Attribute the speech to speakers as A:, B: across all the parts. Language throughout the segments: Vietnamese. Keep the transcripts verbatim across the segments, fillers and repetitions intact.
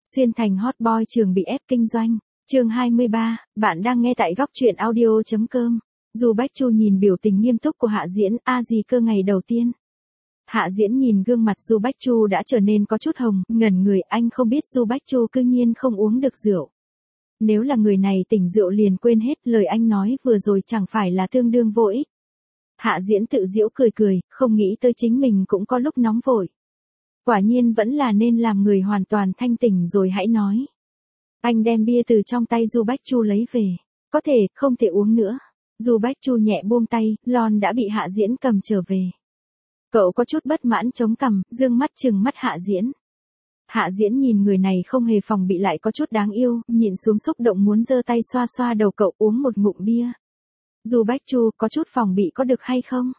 A: Xuyên thành hot boy trường bị ép kinh doanh. Chương hai mươi ba, bạn đang nghe tại góc truyện audio chấm com. Du Bách Chu nhìn biểu tình nghiêm túc của Hạ Diễn, a gì cơ ngày đầu tiên. Hạ Diễn nhìn gương mặt Du Bách Chu đã trở nên có chút hồng, ngẩn người, anh không biết Du Bách Chu cư nhiên không uống được rượu. Nếu là người này tỉnh rượu liền quên hết, lời anh nói vừa rồi chẳng phải là tương đương vô ích. Hạ Diễn tự giễu cười cười, không nghĩ tới chính mình cũng có lúc nóng vội. Quả nhiên vẫn là nên làm người hoàn toàn thanh tỉnh rồi hãy nói. Anh đem bia từ trong tay Du Bách Chu lấy về. Có thể, không thể uống nữa. Du Bách Chu nhẹ buông tay, lon đã bị Hạ Diễn cầm trở về. Cậu có chút bất mãn chống cằm, dương mắt trừng mắt Hạ Diễn. Hạ Diễn nhìn người này không hề phòng bị lại có chút đáng yêu, nhìn xuống xúc động muốn giơ tay xoa xoa đầu cậu uống một ngụm bia. Du Bách Chu có chút phòng bị có được hay không?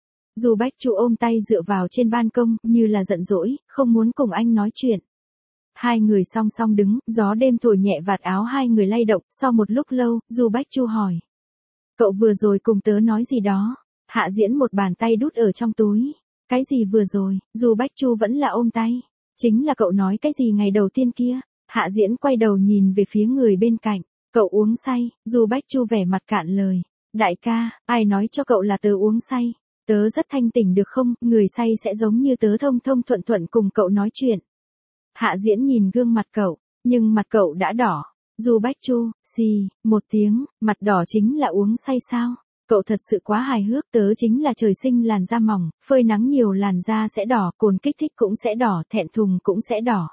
A: Du Bách Chu ôm tay dựa vào trên ban công, như là giận dỗi, không muốn cùng anh nói chuyện. Hai người song song đứng, gió đêm thổi nhẹ vạt áo hai người lay động, sau một lúc lâu, Du Bách Chu hỏi. Cậu vừa rồi cùng tớ nói gì đó? Hạ Diễn một bàn tay đút ở trong túi. Cái gì vừa rồi? Du Bách Chu vẫn là ôm tay. Chính là cậu nói cái gì ngày đầu tiên kia? Hạ Diễn quay đầu nhìn về phía người bên cạnh. Cậu uống say, Du Bách Chu vẻ mặt cạn lời. Đại ca, ai nói cho cậu là tớ uống say? Tớ rất thanh tỉnh được không? Người say sẽ giống như tớ thông thông thuận thuận cùng cậu nói chuyện. Hạ Diễn nhìn gương mặt cậu, nhưng mặt cậu đã đỏ. Du Bách Chu, xì, một tiếng, mặt đỏ chính là uống say sao? Cậu thật sự quá hài hước, tớ chính là trời sinh làn da mỏng, phơi nắng nhiều làn da sẽ đỏ, cồn kích thích cũng sẽ đỏ, thẹn thùng cũng sẽ đỏ.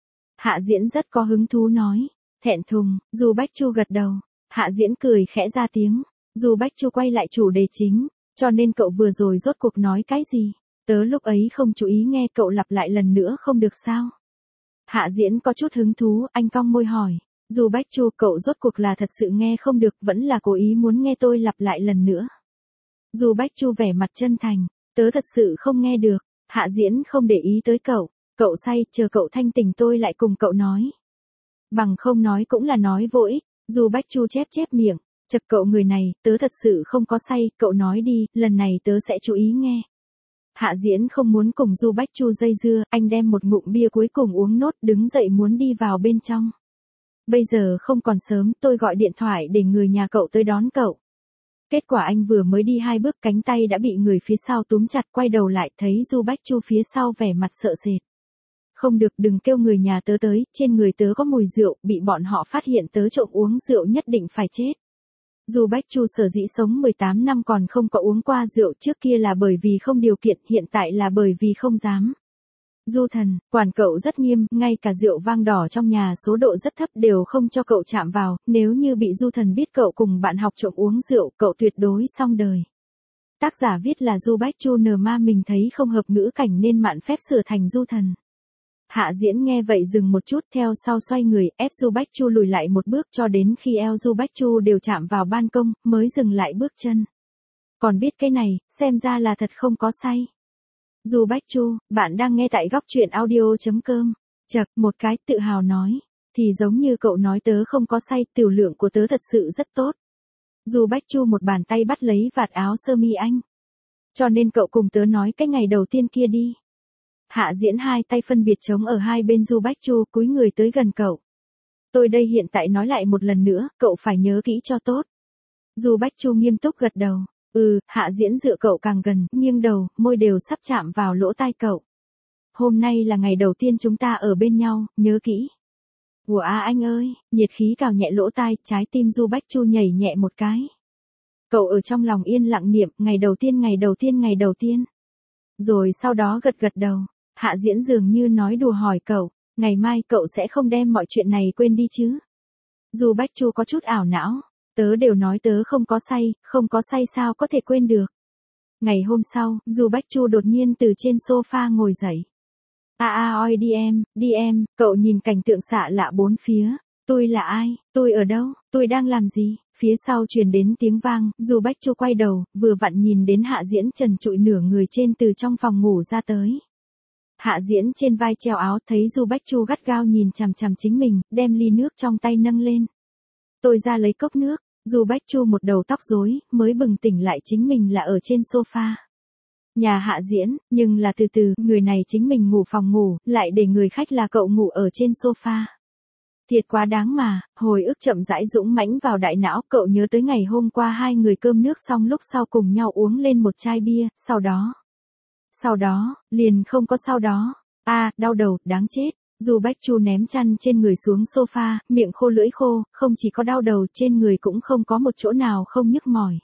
A: Hạ Diễn rất có hứng thú nói, thẹn thùng, Du Bách Chu gật đầu. Hạ Diễn cười khẽ ra tiếng. Du Bách Chu quay lại chủ đề chính, cho nên cậu vừa rồi rốt cuộc nói cái gì? Tớ lúc ấy không chú ý nghe, cậu lặp lại lần nữa không được sao? Hạ Diễn có chút hứng thú, anh cong môi hỏi. Du Bách Chu, cậu rốt cuộc là thật sự nghe không được, vẫn là cố ý muốn nghe tôi lặp lại lần nữa. Du Bách Chu vẻ mặt chân thành, tớ thật sự không nghe được. Hạ Diễn không để ý tới cậu, cậu say, chờ cậu thanh tỉnh tôi lại cùng cậu nói. Bằng không nói cũng là nói vô ích. Du Bách Chu chép chép miệng, chật cậu người này, tớ thật sự không có say, cậu nói đi, lần này tớ sẽ chú ý nghe. Hạ Diễn không muốn cùng Du Bách Chu dây dưa, anh đem một ngụm bia cuối cùng uống nốt, đứng dậy muốn đi vào bên trong. Bây giờ không còn sớm, tôi gọi điện thoại để người nhà cậu tới đón cậu. Kết quả anh vừa mới đi hai bước cánh tay đã bị người phía sau túm chặt, quay đầu lại thấy Du Bách Chu phía sau vẻ mặt sợ sệt. Không được, đừng kêu người nhà tớ tới, trên người tớ có mùi rượu, bị bọn họ phát hiện tớ trộm uống rượu nhất định phải chết. Du Bách Chu sở dĩ sống mười tám năm còn không có uống qua rượu, trước kia là bởi vì không điều kiện, hiện tại là bởi vì không dám. Du Thần, quản cậu rất nghiêm, ngay cả rượu vang đỏ trong nhà số độ rất thấp đều không cho cậu chạm vào, nếu như bị Du Thần biết cậu cùng bạn học trộm uống rượu, cậu tuyệt đối xong đời. Tác giả viết là Du Bách Chu nờ ma, mình thấy không hợp ngữ cảnh nên mạn phép sửa thành Du Thần. Hạ Diễn nghe vậy dừng một chút, theo sau xoay người, ép Du Bách Chu lùi lại một bước cho đến khi eo Du Bách Chu đều chạm vào ban công, mới dừng lại bước chân. Còn biết cái này, xem ra là thật không có say. Du Bách Chu, bạn đang nghe tại góc truyện audio chấm com. Chật, một cái tự hào nói. Thì giống như cậu nói tớ không có say, tiểu lượng của tớ thật sự rất tốt. Du Bách Chu một bàn tay bắt lấy vạt áo sơ mi anh. Cho nên cậu cùng tớ nói cái ngày đầu tiên kia đi. Hạ Diễn hai tay phân biệt chống ở hai bên Du Bách Chu, cúi người tới gần cậu. Tôi đây hiện tại nói lại một lần nữa, cậu phải nhớ kỹ cho tốt. Du Bách Chu nghiêm túc gật đầu. Ừ, Hạ Diễn dựa cậu càng gần, nghiêng đầu, môi đều sắp chạm vào lỗ tai cậu. Hôm nay là ngày đầu tiên chúng ta ở bên nhau, nhớ kỹ. Ủa à anh ơi, nhiệt khí cào nhẹ lỗ tai, trái tim Du Bách Chu nhảy nhẹ một cái. Cậu ở trong lòng yên lặng niệm, ngày đầu tiên ngày đầu tiên ngày đầu tiên. Rồi sau đó gật gật đầu. Hạ Diễn dường như nói đùa hỏi cậu, ngày mai cậu sẽ không đem mọi chuyện này quên đi chứ? Du Bách Chu có chút ảo não, tớ đều nói tớ không có say, không có say sao có thể quên được. Ngày hôm sau, Du Bách Chu đột nhiên từ trên sofa ngồi dậy. A a oi đi em, đi em, cậu nhìn cảnh tượng xạ lạ bốn phía. Tôi là ai, tôi ở đâu, tôi đang làm gì? Phía sau truyền đến tiếng vang, Du Bách Chu quay đầu, vừa vặn nhìn đến Hạ Diễn trần trụi nửa người trên từ trong phòng ngủ ra tới. Hạ Diễn trên vai treo áo, thấy Du Bách Chu gắt gao nhìn chằm chằm chính mình, đem ly nước trong tay nâng lên. Tôi ra lấy cốc nước. Du Bách Chu một đầu tóc rối, mới bừng tỉnh lại chính mình là ở trên sofa. Nhà Hạ Diễn, nhưng là từ từ, người này chính mình ngủ phòng ngủ, lại để người khách là cậu ngủ ở trên sofa. Thiệt quá đáng mà, hồi ức chậm rãi dũng mãnh vào đại não, cậu nhớ tới ngày hôm qua hai người cơm nước xong lúc sau cùng nhau uống lên một chai bia, sau đó. Sau đó, liền không có sau đó. A, à, đau đầu, đáng chết. Du Bách Chu ném chăn trên người xuống sofa, miệng khô lưỡi khô, không chỉ có đau đầu, trên người cũng không có một chỗ nào không nhức mỏi.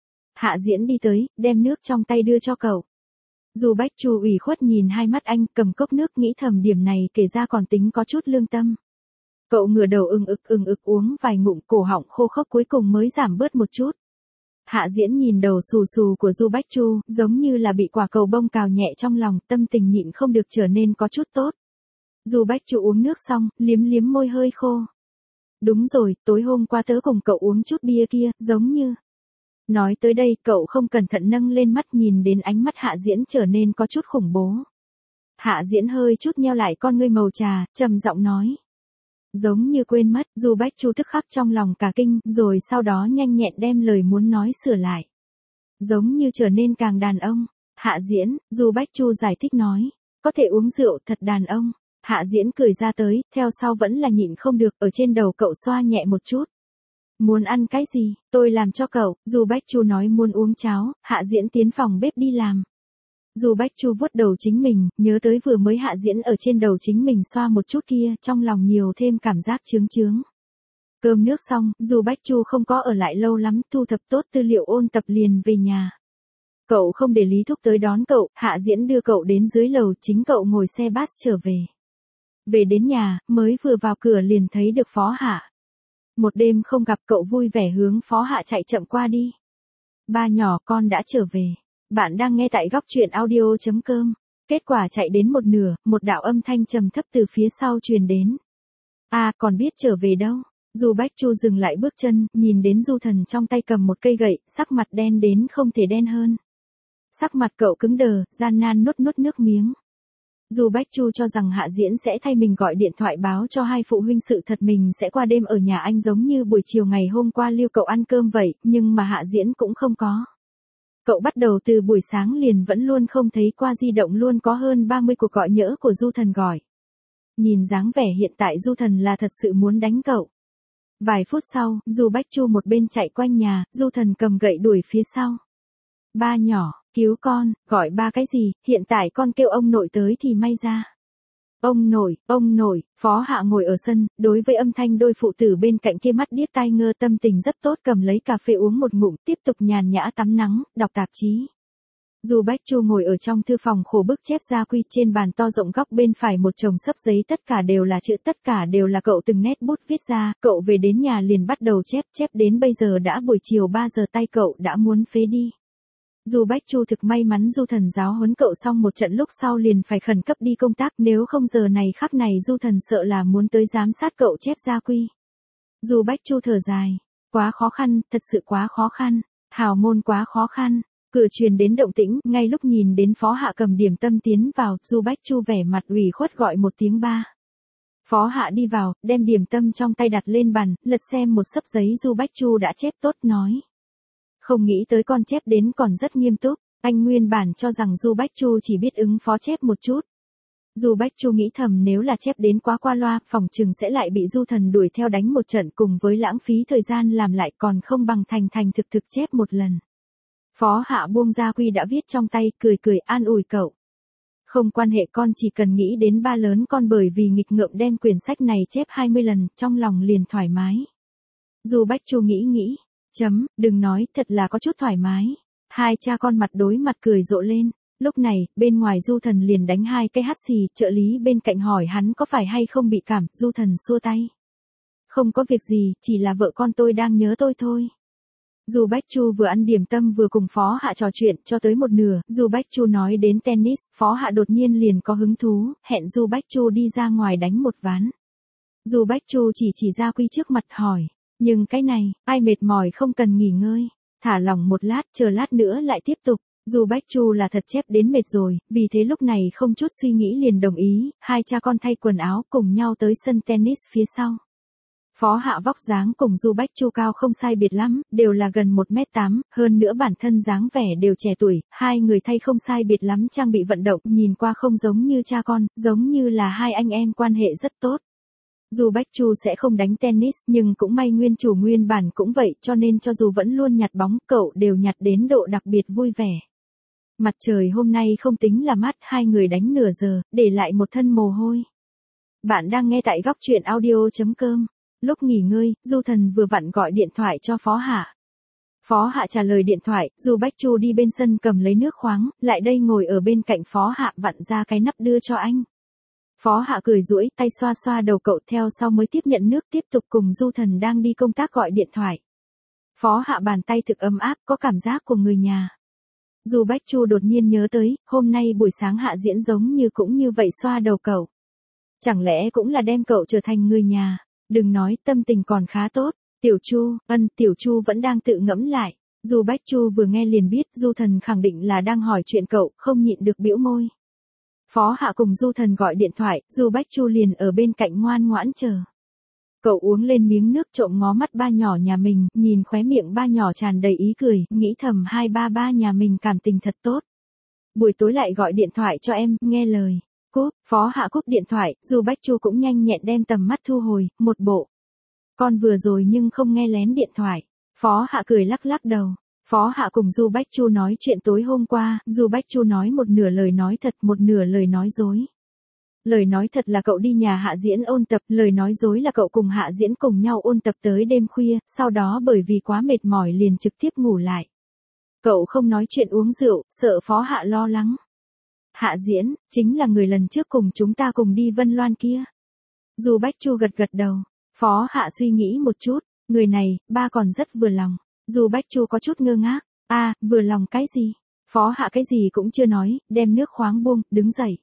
A: Hạ Diễn đi tới, đem nước trong tay đưa cho cậu. Du Bách Chu ủy khuất nhìn hai mắt anh, cầm cốc nước nghĩ thầm điểm này kể ra còn tính có chút lương tâm. Cậu ngửa đầu ưng ực ưng ực uống vài ngụm, cổ họng khô khốc cuối cùng mới giảm bớt một chút. Hạ Diễn nhìn đầu xù xù của Du Bách Chu, giống như là bị quả cầu bông cào nhẹ trong lòng, tâm tình nhịn không được trở nên có chút tốt. Du Bách Chu uống nước xong, liếm liếm môi hơi khô. Đúng rồi, tối hôm qua tớ cùng cậu uống chút bia kia, giống như. Nói tới đây, cậu không cẩn thận nâng lên mắt nhìn đến ánh mắt Hạ Diễn trở nên có chút khủng bố. Hạ Diễn hơi chút nheo lại con ngươi màu trà, trầm giọng nói. Giống như quên mất, Du Bách Chu tức khắc trong lòng cả kinh, rồi sau đó nhanh nhẹn đem lời muốn nói sửa lại. Giống như trở nên càng đàn ông. Hạ Diễn, Du Bách Chu giải thích nói. Có thể uống rượu, thật đàn ông. Hạ Diễn cười ra tới, theo sau vẫn là nhịn không được, ở trên đầu cậu xoa nhẹ một chút. Muốn ăn cái gì, tôi làm cho cậu. Du Bách Chu nói muốn uống cháo, Hạ Diễn tiến phòng bếp đi làm. Du Bách Chu vuốt đầu chính mình, nhớ tới vừa mới Hạ Diễn ở trên đầu chính mình xoa một chút kia, trong lòng nhiều thêm cảm giác chướng chướng. Cơm nước xong, Du Bách Chu không có ở lại lâu lắm, thu thập tốt tư liệu ôn tập liền về nhà. Cậu không để Lý Thúc tới đón cậu, Hạ Diễn đưa cậu đến dưới lầu, chính cậu ngồi xe bus trở về. Về đến nhà, mới vừa vào cửa liền thấy được Phó Hạ. Một đêm không gặp, cậu vui vẻ hướng Phó Hạ chạy chậm qua đi. Ba nhỏ, con đã trở về. Bạn đang nghe tại góc truyện audio chấm com. Kết quả chạy đến một nửa, một đạo âm thanh trầm thấp từ phía sau truyền đến. A, à, còn biết trở về đâu. Du Bách Chu dừng lại bước chân, nhìn đến Du Thần trong tay cầm một cây gậy, sắc mặt đen đến không thể đen hơn. Sắc mặt cậu cứng đờ, gian nan nuốt nuốt nước miếng. Du Bách Chu cho rằng Hạ Diễn sẽ thay mình gọi điện thoại báo cho hai phụ huynh sự thật mình sẽ qua đêm ở nhà anh giống như buổi chiều ngày hôm qua lưu cậu ăn cơm vậy, nhưng mà Hạ Diễn cũng không có. Cậu bắt đầu từ buổi sáng liền vẫn luôn không thấy qua di động luôn có hơn ba mươi cuộc gọi nhỡ của Du Thần gọi. Nhìn dáng vẻ hiện tại Du Thần là thật sự muốn đánh cậu. Vài phút sau, Du Bách Chu một bên chạy quanh nhà, Du Thần cầm gậy đuổi phía sau. Ba nhỏ, cứu con, gọi ba cái gì, hiện tại con kêu ông nội tới thì may ra. Ông nội, ông nội, Phó Hạ ngồi ở sân, đối với âm thanh đôi phụ tử bên cạnh kia mắt điếc tai ngơ, tâm tình rất tốt, cầm lấy cà phê uống một ngụm, tiếp tục nhàn nhã tắm nắng, đọc tạp chí. Du Bách Chu ngồi ở trong thư phòng khổ bức chép gia quy, trên bàn to rộng góc bên phải một chồng xấp giấy, tất cả đều là chữ, tất cả đều là cậu từng nét bút viết ra, cậu về đến nhà liền bắt đầu chép, chép đến bây giờ đã buổi chiều ba giờ, tay cậu đã muốn phế đi. Du Bách Chu thực may mắn Du Thần giáo huấn cậu xong một trận lúc sau liền phải khẩn cấp đi công tác, nếu không giờ này khắc này Du Thần sợ là muốn tới giám sát cậu chép gia quy. Du Bách Chu thở dài, quá khó khăn, thật sự quá khó khăn, hào môn quá khó khăn. Cửa truyền đến động tĩnh, ngay lúc nhìn đến Phó Hạ cầm điểm tâm tiến vào, Du Bách Chu vẻ mặt ủy khuất gọi một tiếng ba. Phó Hạ đi vào, đem điểm tâm trong tay đặt lên bàn, lật xem một xấp giấy Du Bách Chu đã chép tốt nói. Không nghĩ tới con chép đến còn rất nghiêm túc, anh nguyên bản cho rằng Du Bách Chu chỉ biết ứng phó chép một chút. Du Bách Chu nghĩ thầm nếu là chép đến quá qua loa, phòng chừng sẽ lại bị Du Thần đuổi theo đánh một trận cùng với lãng phí thời gian làm lại còn không bằng thành thành thực thực chép một lần. Phó Hạ buông gia quy đã viết trong tay, cười cười an ủi cậu. Không quan hệ, con chỉ cần nghĩ đến ba lớn con bởi vì nghịch ngợm đem quyển sách này chép hai mươi lần, trong lòng liền thoải mái. Du Bách Chu nghĩ nghĩ, chấm, đừng nói, thật là có chút thoải mái. Hai cha con mặt đối mặt cười rộ lên. Lúc này, bên ngoài Du Thần liền đánh hai cái hắt xì, trợ lý bên cạnh hỏi hắn có phải hay không bị cảm, Du Thần xua tay. Không có việc gì, chỉ là vợ con tôi đang nhớ tôi thôi. Du Bách Chu vừa ăn điểm tâm vừa cùng Phó Hạ trò chuyện, cho tới một nửa, Du Bách Chu nói đến tennis, Phó Hạ đột nhiên liền có hứng thú, hẹn Du Bách Chu đi ra ngoài đánh một ván. Du Bách Chu chỉ chỉ gia quy trước mặt hỏi, nhưng cái này, ai mệt mỏi không cần nghỉ ngơi, thả lỏng một lát, chờ lát nữa lại tiếp tục. Du Bách Chu là thật chép đến mệt rồi, vì thế lúc này không chút suy nghĩ liền đồng ý, hai cha con thay quần áo cùng nhau tới sân tennis phía sau. Phó Hạ vóc dáng cùng Du Bách Chu cao không sai biệt lắm, đều là gần một mét tám, hơn nữa bản thân dáng vẻ đều trẻ tuổi, hai người thay không sai biệt lắm trang bị vận động, nhìn qua không giống như cha con, giống như là hai anh em quan hệ rất tốt. Dù Bách Chu sẽ không đánh tennis, nhưng cũng may nguyên chủ nguyên bản cũng vậy, cho nên cho dù vẫn luôn nhặt bóng, cậu đều nhặt đến độ đặc biệt vui vẻ. Mặt trời hôm nay không tính là mát, hai người đánh nửa giờ, để lại một thân mồ hôi. Bạn đang nghe tại góc truyện audio chấm com. Lúc nghỉ ngơi, Du Thần vừa vặn gọi điện thoại cho Phó Hạ. Phó Hạ trả lời điện thoại, dù Bách Chu đi bên sân cầm lấy nước khoáng, lại đây ngồi ở bên cạnh Phó Hạ vặn ra cái nắp đưa cho anh. Phó Hạ cười duỗi tay xoa xoa đầu cậu, theo sau mới tiếp nhận nước, tiếp tục cùng Du Thần đang đi công tác gọi điện thoại. Phó Hạ bàn tay thực ấm áp, có cảm giác của người nhà. Dù Bách Chu đột nhiên nhớ tới, hôm nay buổi sáng Hạ Diễn giống như cũng như vậy xoa đầu cậu. Chẳng lẽ cũng là đem cậu trở thành người nhà, đừng nói, tâm tình còn khá tốt. Tiểu Chu, ân, Tiểu Chu vẫn đang tự ngẫm lại. Dù Bách Chu vừa nghe liền biết Du Thần khẳng định là đang hỏi chuyện cậu, không nhịn được bĩu môi. Phó Hạ cùng Du Thần gọi điện thoại, dù Bách Chu liền ở bên cạnh ngoan ngoãn chờ. Cậu uống lên miếng nước trộm ngó mắt ba nhỏ nhà mình, nhìn khóe miệng ba nhỏ tràn đầy ý cười, nghĩ thầm hai ba ba nhà mình cảm tình thật tốt. Buổi tối lại gọi điện thoại cho em, nghe lời. Cúp, Phó Hạ cúp điện thoại, dù Bách Chu cũng nhanh nhẹn đem tầm mắt thu hồi, một bộ. Con vừa rồi nhưng không nghe lén điện thoại. Phó Hạ cười lắc lắc đầu. Phó Hạ cùng Du Bách Chu nói chuyện tối hôm qua, Du Bách Chu nói một nửa lời nói thật, một nửa lời nói dối. Lời nói thật là cậu đi nhà Hạ Diễn ôn tập, lời nói dối là cậu cùng Hạ Diễn cùng nhau ôn tập tới đêm khuya, sau đó bởi vì quá mệt mỏi liền trực tiếp ngủ lại. Cậu không nói chuyện uống rượu, sợ Phó Hạ lo lắng. Hạ Diễn, chính là người lần trước cùng chúng ta cùng đi Vân Loan kia. Du Bách Chu gật gật đầu. Phó Hạ suy nghĩ một chút, người này, ba còn rất vừa lòng. Du Bách Chu có chút ngơ ngác. A, à, vừa lòng cái gì? Phó Hạ cái gì cũng chưa nói, đem nước khoáng buông, đứng dậy.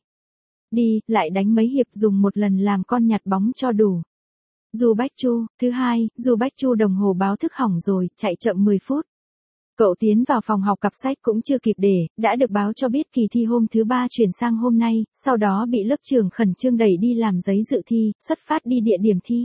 A: Đi, lại đánh mấy hiệp dùng một lần làm con nhặt bóng cho đủ. Du Bách Chu, thứ hai, Du Bách Chu đồng hồ báo thức hỏng rồi, chạy chậm mười phút. Cậu tiến vào phòng học cặp sách cũng chưa kịp để, đã được báo cho biết kỳ thi hôm thứ ba chuyển sang hôm nay, sau đó bị lớp trưởng khẩn trương đẩy đi làm giấy dự thi, xuất phát đi địa điểm thi.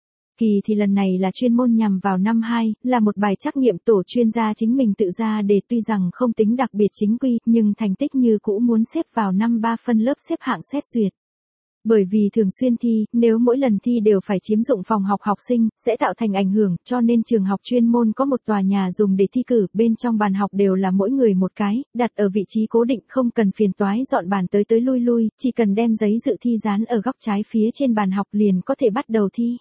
A: Kỳ thì lần này là chuyên môn nhằm vào năm hai, là một bài trắc nghiệm tổ chuyên gia chính mình tự ra đề, tuy rằng không tính đặc biệt chính quy, nhưng thành tích như cũ muốn xếp vào năm ba phân lớp xếp hạng xét duyệt. Bởi vì thường xuyên thi, nếu mỗi lần thi đều phải chiếm dụng phòng học học sinh, sẽ tạo thành ảnh hưởng, cho nên trường học chuyên môn có một tòa nhà dùng để thi cử, bên trong bàn học đều là mỗi người một cái, đặt ở vị trí cố định, không cần phiền toái dọn bàn tới tới lui lui, chỉ cần đem giấy dự thi dán ở góc trái phía trên bàn học liền có thể bắt đầu thi.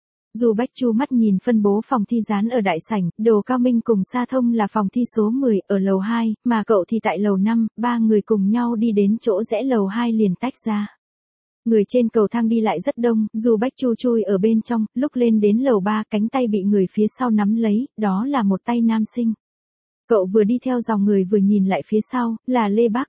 A: Dù Bách Chu mắt nhìn phân bố phòng thi dán ở đại sảnh, Đồ Cao Minh cùng Sa Thông là phòng thi số mười, ở lầu hai, mà cậu thì tại lầu năm, ba người cùng nhau đi đến chỗ rẽ lầu hai liền tách ra. Người trên cầu thang đi lại rất đông, dù Bách Chu chui ở bên trong, lúc lên đến lầu ba cánh tay bị người phía sau nắm lấy, đó là một tay nam sinh. Cậu vừa đi theo dòng người vừa nhìn lại phía sau, là Lê Bắc.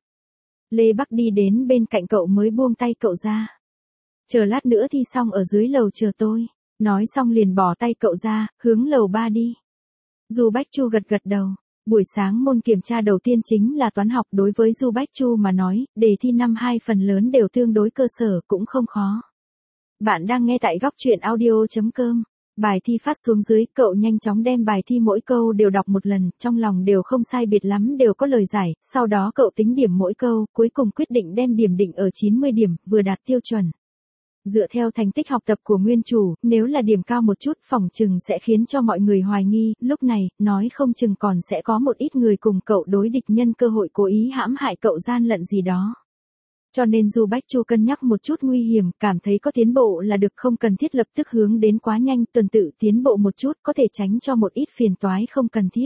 A: Lê Bắc đi đến bên cạnh cậu mới buông tay cậu ra. Chờ lát nữa thi xong ở dưới lầu chờ tôi. Nói xong liền bỏ tay cậu ra, hướng lầu ba đi. Du Bách Chu gật gật đầu. Buổi sáng môn kiểm tra đầu tiên chính là toán học, đối với Du Bách Chu mà nói, đề thi năm hai phần lớn đều tương đối cơ sở, cũng không khó. Bạn đang nghe tại góc truyện audio chấm com. Bài thi phát xuống dưới, cậu nhanh chóng đem bài thi mỗi câu đều đọc một lần, trong lòng đều không sai biệt lắm, đều có lời giải, sau đó cậu tính điểm mỗi câu, cuối cùng quyết định đem điểm định ở chín mươi điểm, vừa đạt tiêu chuẩn. Dựa theo thành tích học tập của nguyên chủ, nếu là điểm cao một chút phỏng chừng sẽ khiến cho mọi người hoài nghi, lúc này, nói không chừng còn sẽ có một ít người cùng cậu đối địch nhân cơ hội cố ý hãm hại cậu gian lận gì đó. Cho nên dù Bách Chu cân nhắc một chút nguy hiểm, cảm thấy có tiến bộ là được, không cần thiết lập tức hướng đến quá nhanh, tuần tự tiến bộ một chút có thể tránh cho một ít phiền toái không cần thiết.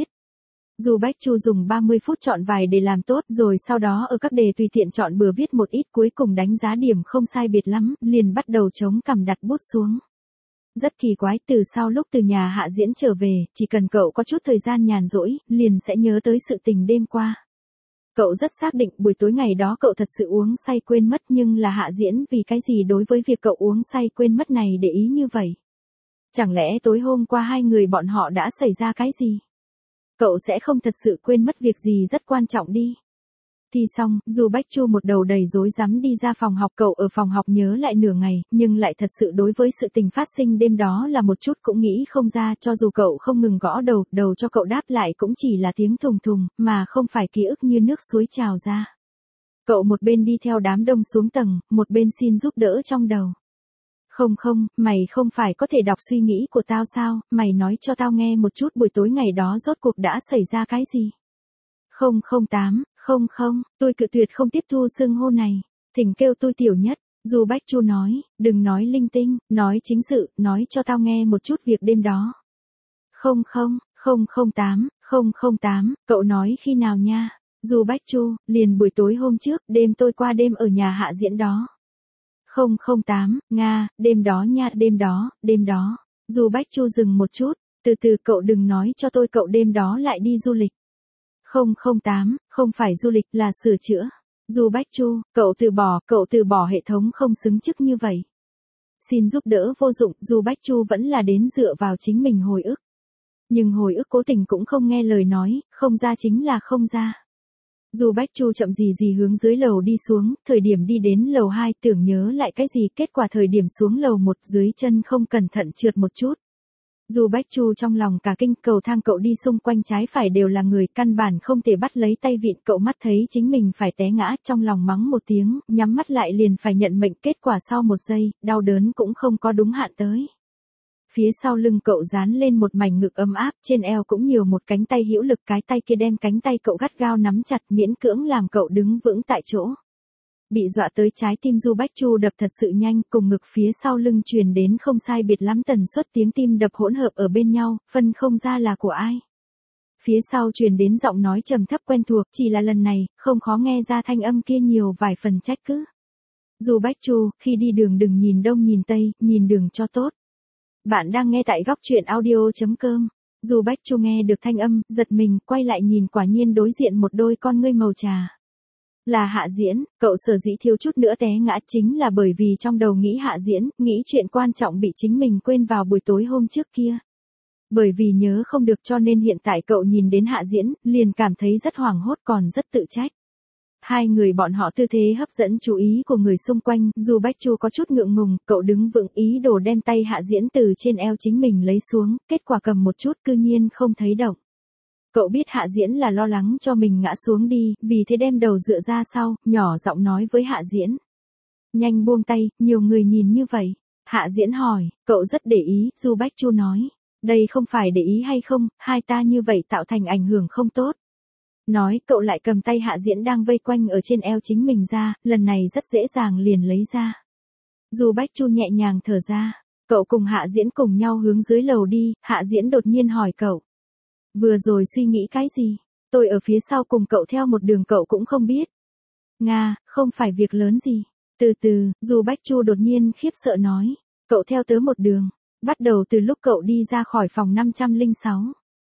A: Dù Bách Chu dùng ba mươi phút chọn vài để làm tốt, rồi sau đó ở các đề tùy tiện chọn bừa viết một ít, cuối cùng đánh giá điểm không sai biệt lắm, liền bắt đầu chống cằm đặt bút xuống. Rất kỳ quái, từ sau lúc từ nhà Hạ Diễn trở về, chỉ cần cậu có chút thời gian nhàn rỗi, liền sẽ nhớ tới sự tình đêm qua. Cậu rất xác định buổi tối ngày đó cậu thật sự uống say quên mất, nhưng là Hạ Diễn vì cái gì đối với việc cậu uống say quên mất này để ý như vậy? Chẳng lẽ tối hôm qua hai người bọn họ đã xảy ra cái gì? Cậu sẽ không thật sự quên mất việc gì rất quan trọng đi. Thi xong, dù Bách Chu một đầu đầy rối rắm đi ra phòng học, cậu ở phòng học nhớ lại nửa ngày, nhưng lại thật sự đối với sự tình phát sinh đêm đó là một chút cũng nghĩ không ra, cho dù cậu không ngừng gõ đầu, đầu cho cậu đáp lại cũng chỉ là tiếng thùng thùng, mà không phải ký ức như nước suối trào ra. Cậu một bên đi theo đám đông xuống tầng, một bên xin giúp đỡ trong đầu. Không không, mày không phải có thể đọc suy nghĩ của tao sao, mày nói cho tao nghe một chút buổi tối ngày đó rốt cuộc đã xảy ra cái gì. Không không tám, không không, tôi cự tuyệt không tiếp thu xưng hô này, thỉnh kêu tôi tiểu nhất. Du Bách Chu nói, đừng nói linh tinh, nói chính sự, nói cho tao nghe một chút việc đêm đó. Không không, không không tám, không không tám, cậu nói khi nào nha? Du Bách Chu, liền buổi tối hôm trước, đêm tôi qua đêm ở nhà Hạ Diễn đó. Không không tám, Nga, đêm đó nha, đêm đó, đêm đó. Du Bách Chu dừng một chút, từ từ cậu đừng nói cho tôi cậu đêm đó lại đi du lịch. Không không tám, không phải du lịch là sửa chữa. Du Bách Chu, cậu từ bỏ, cậu từ bỏ hệ thống không xứng chức như vậy. Xin giúp đỡ vô dụng, Du Bách Chu vẫn là đến dựa vào chính mình hồi ức. Nhưng hồi ức cố tình cũng không nghe lời nói, không ra chính là không ra. Du Bách Chu chậm gì gì hướng dưới lầu đi xuống, thời điểm đi đến lầu hai tưởng nhớ lại cái gì, kết quả thời điểm xuống lầu một dưới chân không cẩn thận trượt một chút. Du Bách Chu trong lòng cả kinh, cầu thang cậu đi xung quanh trái phải đều là người, căn bản không thể bắt lấy tay vịn, cậu mắt thấy chính mình phải té ngã, trong lòng mắng một tiếng, nhắm mắt lại liền phải nhận mệnh, kết quả sau một giây, đau đớn cũng không có đúng hạn tới. Phía sau lưng cậu dán lên một mảnh ngực ấm áp, trên eo cũng nhiều một cánh tay hữu lực, cái tay kia đem cánh tay cậu gắt gao nắm chặt, miễn cưỡng làm cậu đứng vững tại chỗ. Bị dọa tới trái tim Du Bách Chu đập thật sự nhanh, cùng ngực phía sau lưng truyền đến không sai biệt lắm tần suất tiếng tim đập hỗn hợp ở bên nhau, phân không ra là của ai. Phía sau truyền đến giọng nói trầm thấp quen thuộc, chỉ là lần này, không khó nghe ra thanh âm kia nhiều vài phần trách cứ. Du Bách Chu, khi đi đường đừng nhìn đông nhìn tây, nhìn đường cho tốt. Bạn đang nghe tại góc truyện audio.com. Du Bách Chu nghe được thanh âm, giật mình, quay lại nhìn, quả nhiên đối diện một đôi con ngươi màu trà. Là Hạ Diễn, cậu sở dĩ thiếu chút nữa té ngã chính là bởi vì trong đầu nghĩ Hạ Diễn, nghĩ chuyện quan trọng bị chính mình quên vào buổi tối hôm trước kia. Bởi vì nhớ không được cho nên hiện tại cậu nhìn đến Hạ Diễn, liền cảm thấy rất hoảng hốt còn rất tự trách. Hai người bọn họ tư thế hấp dẫn chú ý của người xung quanh, dù Bách Chu có chút ngượng ngùng, cậu đứng vững ý đồ đem tay Hạ Diễn từ trên eo chính mình lấy xuống, kết quả cầm một chút cư nhiên không thấy động. Cậu biết Hạ Diễn là lo lắng cho mình ngã xuống đi, vì thế đem đầu dựa ra sau, nhỏ giọng nói với Hạ Diễn. Nhanh buông tay, nhiều người nhìn như vậy. Hạ Diễn hỏi, cậu rất để ý, Du Bách Chu nói. Đây không phải để ý hay không, hai ta như vậy tạo thành ảnh hưởng không tốt. Nói, cậu lại cầm tay Hạ Diễn đang vây quanh ở trên eo chính mình ra, lần này rất dễ dàng liền lấy ra. Du Bách Chu nhẹ nhàng thở ra, cậu cùng Hạ Diễn cùng nhau hướng dưới lầu đi, Hạ Diễn đột nhiên hỏi cậu. Vừa rồi suy nghĩ cái gì? Tôi ở phía sau cùng cậu theo một đường cậu cũng không biết. Nga, không phải việc lớn gì. Từ từ, Du Bách Chu đột nhiên khiếp sợ nói. Cậu theo tớ một đường, bắt đầu từ lúc cậu đi ra khỏi phòng năm trăm lẻ sáu.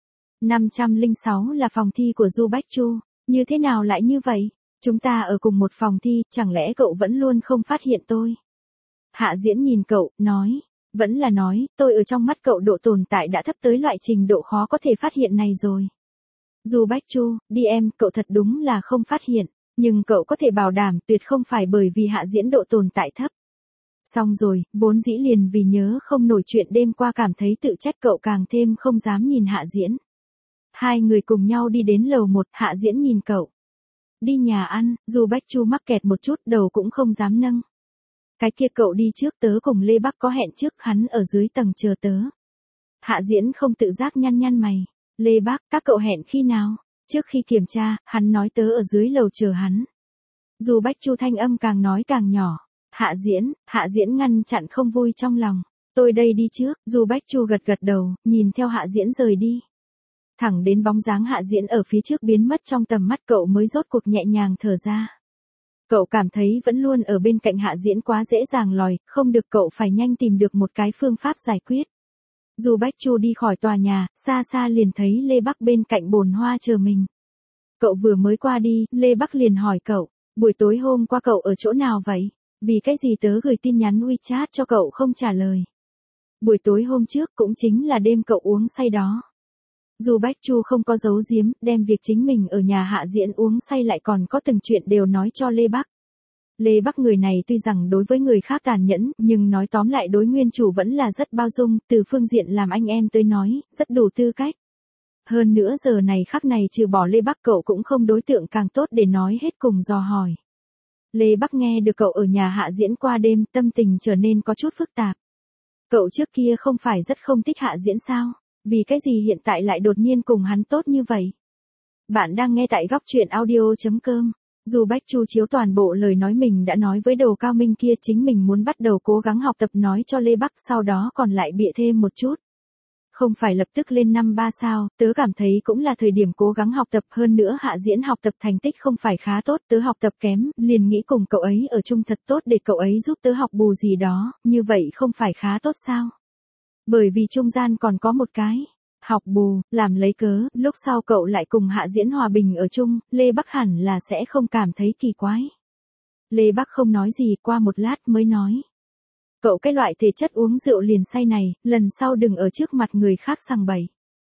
A: năm trăm lẻ sáu là phòng thi của Du Bách Chu, như thế nào lại như vậy? Chúng ta ở cùng một phòng thi, chẳng lẽ cậu vẫn luôn không phát hiện tôi? Hạ Diễn nhìn cậu, nói, vẫn là nói, tôi ở trong mắt cậu độ tồn tại đã thấp tới loại trình độ khó có thể phát hiện này rồi. Du Bách Chu, đi em, cậu thật đúng là không phát hiện, nhưng cậu có thể bảo đảm tuyệt không phải bởi vì Hạ Diễn độ tồn tại thấp. Xong rồi, vốn dĩ liền vì nhớ không nổi chuyện đêm qua cảm thấy tự trách cậu càng thêm không dám nhìn Hạ Diễn. Hai người cùng nhau đi đến lầu một, Hạ Diễn nhìn cậu. Đi nhà ăn, Du Bách Chu mắc kẹt một chút, đầu cũng không dám nâng. Cái kia cậu đi trước, tớ cùng Lê Bắc có hẹn trước, hắn ở dưới tầng chờ tớ. Hạ Diễn không tự giác nhăn nhăn mày. Lê Bắc, các cậu hẹn khi nào? Trước khi kiểm tra, hắn nói tớ ở dưới lầu chờ hắn. Du Bách Chu thanh âm càng nói càng nhỏ. Hạ Diễn, Hạ Diễn ngăn chặn không vui trong lòng. Tôi đây đi trước, Du Bách Chu gật gật đầu, nhìn theo Hạ Diễn rời đi. Thẳng đến bóng dáng Hạ Diễn ở phía trước biến mất trong tầm mắt cậu mới rốt cuộc nhẹ nhàng thở ra. Cậu cảm thấy vẫn luôn ở bên cạnh Hạ Diễn quá dễ dàng lòi, không được, cậu phải nhanh tìm được một cái phương pháp giải quyết. Du Bách Chu đi khỏi tòa nhà, xa xa liền thấy Lê Bắc bên cạnh bồn hoa chờ mình. Cậu vừa mới qua đi, Lê Bắc liền hỏi cậu, buổi tối hôm qua cậu ở chỗ nào vậy? Vì cái gì tớ gửi tin nhắn WeChat cho cậu không trả lời? Buổi tối hôm trước cũng chính là đêm cậu uống say đó. Du Bách Chu không có giấu giếm, đem việc chính mình ở nhà Hạ Diễn uống say lại còn có từng chuyện đều nói cho Lê Bắc. Lê Bắc người này tuy rằng đối với người khác tàn nhẫn, nhưng nói tóm lại đối nguyên chủ vẫn là rất bao dung, từ phương diện làm anh em tới nói, rất đủ tư cách. Hơn nữa giờ này khắc này trừ bỏ Lê Bắc cậu cũng không đối tượng càng tốt để nói hết cùng dò hỏi. Lê Bắc nghe được cậu ở nhà Hạ Diễn qua đêm, tâm tình trở nên có chút phức tạp. Cậu trước kia không phải rất không thích Hạ Diễn sao? Vì cái gì hiện tại lại đột nhiên cùng hắn tốt như vậy? Bạn đang nghe tại góc truyện audio.com. Dù Bách Chu chiếu toàn bộ lời nói mình đã nói với Đồ Cao Minh kia, chính mình muốn bắt đầu cố gắng học tập nói cho Lê Bắc, sau đó còn lại bịa thêm một chút. Không phải lập tức lên năm ba sao, tớ cảm thấy cũng là thời điểm cố gắng học tập, hơn nữa Hạ Diễn học tập thành tích không phải khá tốt, tớ học tập kém, liền nghĩ cùng cậu ấy ở chung thật tốt để cậu ấy giúp tớ học bù gì đó, như vậy không phải khá tốt sao? Bởi vì trung gian còn có một cái học bù, làm lấy cớ, lúc sau cậu lại cùng Hạ Diễn hòa bình ở chung, Lê Bắc hẳn là sẽ không cảm thấy kỳ quái. Lê Bắc không nói gì, qua một lát mới nói. Cậu cái loại thể chất uống rượu liền say này, lần sau đừng ở trước mặt người khác sằng bậy.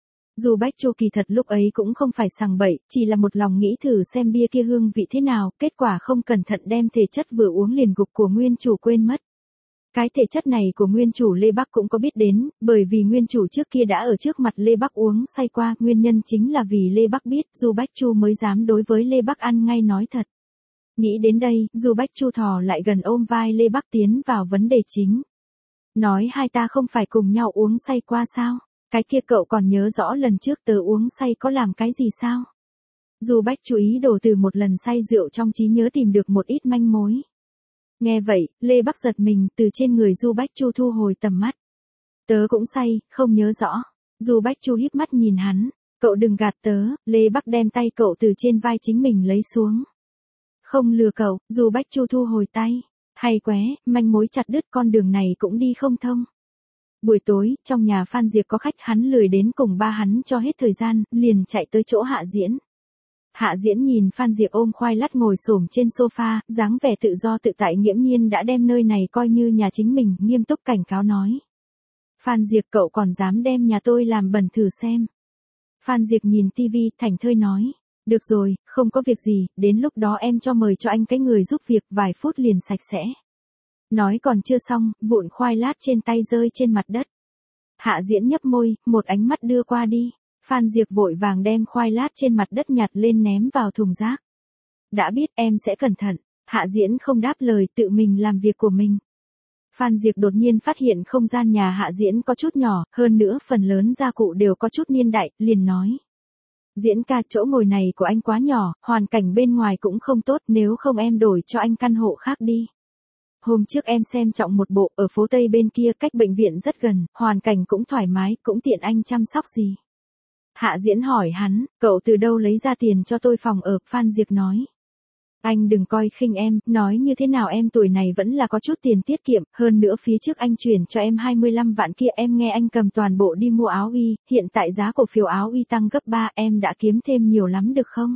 A: Dù Bách Chu kỳ thật lúc ấy cũng không phải sằng bậy, chỉ là một lòng nghĩ thử xem bia kia hương vị thế nào, kết quả không cẩn thận đem thể chất vừa uống liền gục của nguyên chủ quên mất. Cái thể chất này của nguyên chủ Lê Bắc cũng có biết đến, bởi vì nguyên chủ trước kia đã ở trước mặt Lê Bắc uống say qua, nguyên nhân chính là vì Lê Bắc biết, dù Bách Chu mới dám đối với Lê Bắc ăn ngay nói thật. Nghĩ đến đây, dù Bách Chu thò lại gần ôm vai Lê Bắc tiến vào vấn đề chính. Nói hai ta không phải cùng nhau uống say qua sao? Cái kia cậu còn nhớ rõ lần trước tớ uống say có làm cái gì sao? Dù Bách Chu ý đồ từ một lần say rượu trong trí nhớ tìm được một ít manh mối. Nghe vậy, Lê Bắc giật mình, từ trên người Du Bách Chu thu hồi tầm mắt. Tớ cũng say, không nhớ rõ. Du Bách Chu híp mắt nhìn hắn. Cậu đừng gạt tớ. Lê Bắc đem tay cậu từ trên vai chính mình lấy xuống. Không lừa cậu. Du Bách Chu thu hồi tay. Hay quá, manh mối chặt đứt, con đường này cũng đi không thông. Buổi tối, trong nhà Phan Diệp có khách, hắn lười đến cùng ba hắn cho hết thời gian, liền chạy tới chỗ Hạ Diễn. Hạ Diễn nhìn Phan Diệp ôm khoai lát ngồi xổm trên sofa, dáng vẻ tự do tự tại, nghiễm nhiên đã đem nơi này coi như nhà chính mình, nghiêm túc cảnh cáo nói. Phan Diệp, cậu còn dám đem nhà tôi làm bẩn thử xem. Phan Diệp nhìn tivi, thảnh thơi nói. Được rồi, không có việc gì, đến lúc đó em cho mời cho anh cái người giúp việc, vài phút liền sạch sẽ. Nói còn chưa xong, vụn khoai lát trên tay rơi trên mặt đất. Hạ Diễn nhấp môi, một ánh mắt đưa qua đi. Phan Diệp vội vàng đem khoai lát trên mặt đất nhặt lên ném vào thùng rác. Đã biết, em sẽ cẩn thận. Hạ Diễn không đáp lời, tự mình làm việc của mình. Phan Diệp đột nhiên phát hiện không gian nhà Hạ Diễn có chút nhỏ, hơn nữa phần lớn gia cụ đều có chút niên đại, liền nói. Diễn ca, chỗ ngồi này của anh quá nhỏ, hoàn cảnh bên ngoài cũng không tốt, nếu không em đổi cho anh căn hộ khác đi. Hôm trước em xem trọng một bộ ở phố Tây bên kia, cách bệnh viện rất gần, hoàn cảnh cũng thoải mái, cũng tiện anh chăm sóc gì. Hạ Diễn hỏi hắn, cậu từ đâu lấy ra tiền cho tôi phòng ở? Phan Diệp nói. Anh đừng coi khinh em, nói như thế nào em tuổi này vẫn là có chút tiền tiết kiệm, hơn nữa phía trước anh chuyển cho em hai mươi lăm vạn kia, em nghe anh cầm toàn bộ đi mua áo uy, hiện tại giá cổ phiếu áo uy tăng gấp ba, em đã kiếm thêm nhiều lắm được không?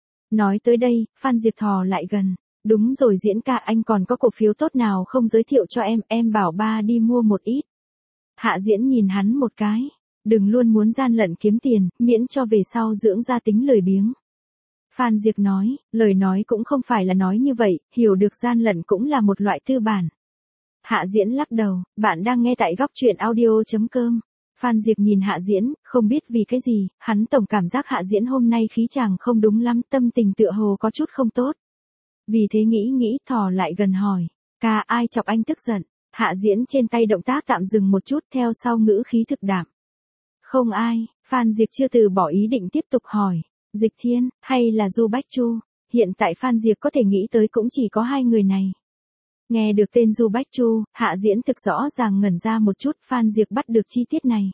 A: Nói tới đây, Phan Diệp thò lại gần. Đúng rồi Diễn ca, anh còn có cổ phiếu tốt nào không giới thiệu cho em, em bảo ba đi mua một ít. Hạ Diễn nhìn hắn một cái. Đừng luôn muốn gian lận kiếm tiền, miễn cho về sau dưỡng ra tính lười biếng. Phan Diệp nói, lời nói cũng không phải là nói như vậy, hiểu được gian lận cũng là một loại tư bản. Hạ Diễn lắc đầu, bạn đang nghe tại góc truyện audio.com. Phan Diệp nhìn Hạ Diễn, không biết vì cái gì, hắn tổng cảm giác Hạ Diễn hôm nay khí chàng không đúng lắm, tâm tình tựa hồ có chút không tốt. Vì thế nghĩ nghĩ, thò lại gần hỏi, ca, ai chọc anh tức giận? Hạ Diễn trên tay động tác tạm dừng một chút, theo sau ngữ khí thực đạm. Không ai. Phan Diệp chưa từ bỏ ý định tiếp tục hỏi, Dịch Thiên, hay là Du Bách Chu? Hiện tại Phan Diệp có thể nghĩ tới cũng chỉ có hai người này. Nghe được tên Du Bách Chu, Hạ Diễn thực rõ ràng ngẩn ra một chút, Phan Diệp bắt được chi tiết này.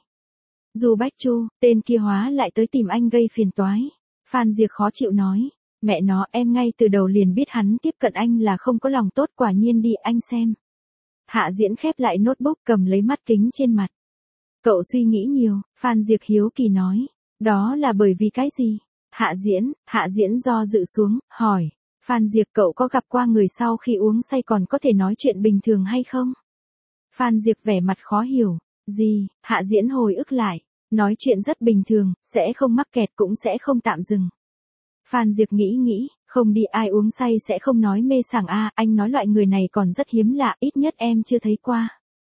A: Du Bách Chu, tên kia hóa lại tới tìm anh gây phiền toái. Phan Diệp khó chịu nói, mẹ nó, em ngay từ đầu liền biết hắn tiếp cận anh là không có lòng tốt, quả nhiên đi, anh xem. Hạ Diễn khép lại notebook, cầm lấy mắt kính trên mặt. Cậu suy nghĩ nhiều, Phan Diệp hiếu kỳ nói. Đó là bởi vì cái gì? Hạ Diễn, Hạ Diễn do dự xuống, hỏi. Phan Diệp, cậu có gặp qua người sau khi uống say còn có thể nói chuyện bình thường hay không? Phan Diệp vẻ mặt khó hiểu. Gì? Hạ Diễn hồi ức lại. Nói chuyện rất bình thường, sẽ không mắc kẹt cũng sẽ không tạm dừng. Phan Diệp nghĩ nghĩ, không đi, ai uống say sẽ không nói mê sảng a, anh nói loại người này còn rất hiếm lạ, ít nhất em chưa thấy qua.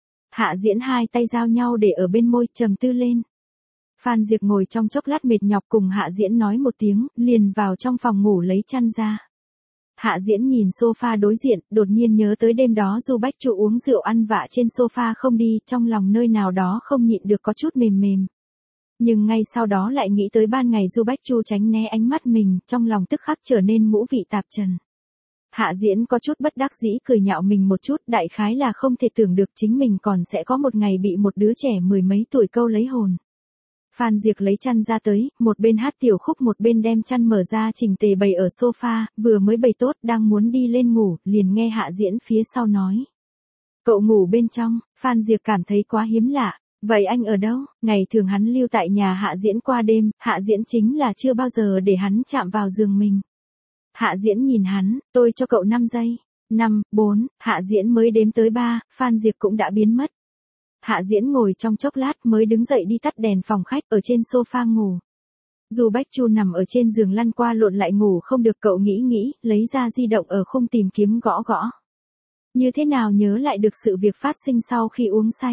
A: Hạ Diễn hai tay giao nhau để ở bên môi, trầm tư lên. Phan Diệp ngồi trong chốc lát mệt nhọc cùng Hạ Diễn nói một tiếng, liền vào trong phòng ngủ lấy chăn ra. Hạ Diễn nhìn sofa đối diện, đột nhiên nhớ tới đêm đó Du Bách Chu uống rượu ăn vạ trên sofa không đi, trong lòng nơi nào đó không nhịn được có chút mềm mềm. Nhưng ngay sau đó lại nghĩ tới ban ngày Du Bách Chu tránh né ánh mắt mình, trong lòng tức khắc trở nên ngũ vị tạp trần. Hạ Diễn có chút bất đắc dĩ cười nhạo mình một chút, đại khái là không thể tưởng được chính mình còn sẽ có một ngày bị một đứa trẻ mười mấy tuổi câu lấy hồn. Phan Diệp lấy chăn ra tới, một bên hát tiểu khúc một bên đem chăn mở ra chỉnh tề bày ở sofa, vừa mới bày tốt đang muốn đi lên ngủ, liền nghe Hạ Diễn phía sau nói. Cậu ngủ bên trong, Phan Diệp cảm thấy quá hiếm lạ. Vậy anh ở đâu? Ngày thường hắn lưu tại nhà Hạ Diễn qua đêm, Hạ Diễn chính là chưa bao giờ để hắn chạm vào giường mình. Hạ Diễn nhìn hắn, tôi cho cậu năm giây. năm, bốn, Hạ Diễn mới đếm tới ba, Phan Diệp cũng đã biến mất. Hạ Diễn ngồi trong chốc lát mới đứng dậy đi tắt đèn phòng khách ở trên sofa ngủ. Du Bách Chu nằm ở trên giường lăn qua lộn lại ngủ không được, cậu nghĩ nghĩ, lấy ra di động ở khung tìm kiếm gõ gõ. Như thế nào nhớ lại được sự việc phát sinh sau khi uống say.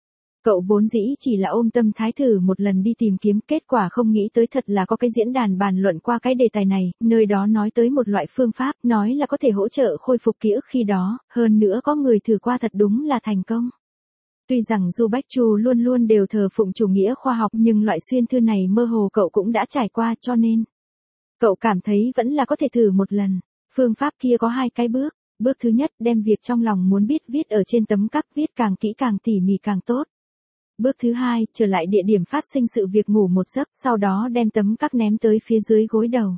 A: Cậu vốn dĩ chỉ là ôm tâm thái thử một lần đi tìm kiếm, kết quả không nghĩ tới thật là có cái diễn đàn bàn luận qua cái đề tài này, nơi đó nói tới một loại phương pháp, nói là có thể hỗ trợ khôi phục ký ức khi đó, hơn nữa có người thử qua thật đúng là thành công. Tuy rằng Du Bách Chu luôn luôn đều thờ phụng chủ nghĩa khoa học nhưng loại xuyên thư này mơ hồ cậu cũng đã trải qua cho nên. Cậu cảm thấy vẫn là có thể thử một lần. Phương pháp kia có hai cái bước. Bước thứ nhất, đem việc trong lòng muốn biết viết ở trên tấm cắc, viết càng kỹ càng tỉ mỉ càng tốt. Bước thứ hai, trở lại địa điểm phát sinh sự việc ngủ một giấc, sau đó đem tấm cắc ném tới phía dưới gối đầu.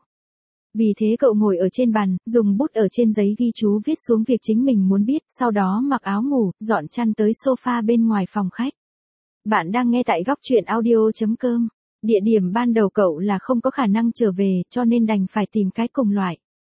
A: Vì thế cậu ngồi ở trên bàn, dùng bút ở trên giấy ghi chú viết xuống việc chính mình muốn biết, sau đó mặc áo ngủ, dọn chăn tới sofa bên ngoài phòng khách. Bạn đang nghe tại góc truyện audio chấm com. Địa điểm ban đầu cậu là không có khả năng trở về, cho nên đành phải tìm cái cùng loại.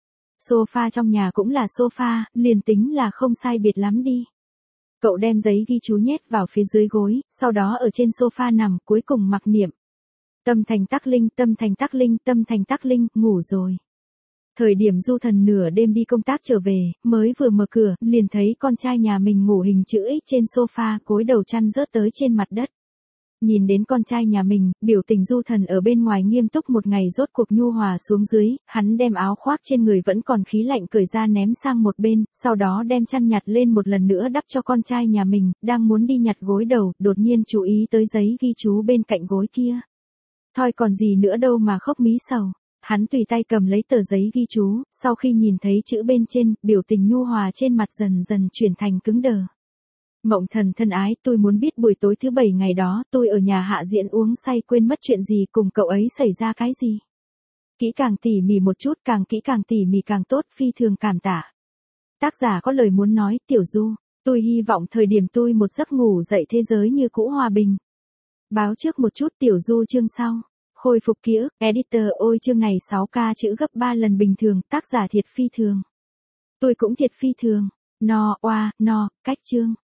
A: Sofa trong nhà cũng là sofa, liền tính là không sai biệt lắm đi. Cậu đem giấy ghi chú nhét vào phía dưới gối, sau đó ở trên sofa nằm, cuối cùng mặc niệm. Tâm thành tắc linh, tâm thành tắc linh, tâm thành tắc linh, ngủ rồi. Thời điểm Du Thần nửa đêm đi công tác trở về, mới vừa mở cửa, liền thấy con trai nhà mình ngủ hình chữ X trên sofa, gối đầu chăn rớt tới trên mặt đất. Nhìn đến con trai nhà mình, biểu tình Du Thần ở bên ngoài nghiêm túc một ngày rốt cuộc nhu hòa xuống dưới, hắn đem áo khoác trên người vẫn còn khí lạnh cởi ra ném sang một bên, sau đó đem chăn nhặt lên một lần nữa đắp cho con trai nhà mình, đang muốn đi nhặt gối đầu, đột nhiên chú ý tới giấy ghi chú bên cạnh gối kia. Thôi còn gì nữa đâu mà khóc mí sầu. Hắn tùy tay cầm lấy tờ giấy ghi chú, sau khi nhìn thấy chữ bên trên, biểu tình nhu hòa trên mặt dần dần chuyển thành cứng đờ. Mộng Thần thân ái, tôi muốn biết buổi tối thứ bảy ngày đó, tôi ở nhà Hạ Diễn uống say quên mất chuyện gì, cùng cậu ấy xảy ra cái gì. Kỹ càng tỉ mỉ một chút, càng kỹ càng tỉ mỉ càng tốt, phi thường cảm tạ. Tác giả có lời muốn nói, Tiểu Du, tôi hy vọng thời điểm tôi một giấc ngủ dậy thế giới như cũ hòa bình. Báo trước một chút, Tiểu Du chương sau. Khôi phục ký ức, editor ôi chương này sáu k chữ gấp ba lần bình thường, tác giả thiệt phi thường. Tôi cũng thiệt phi thường. No, oa, no, cách chương.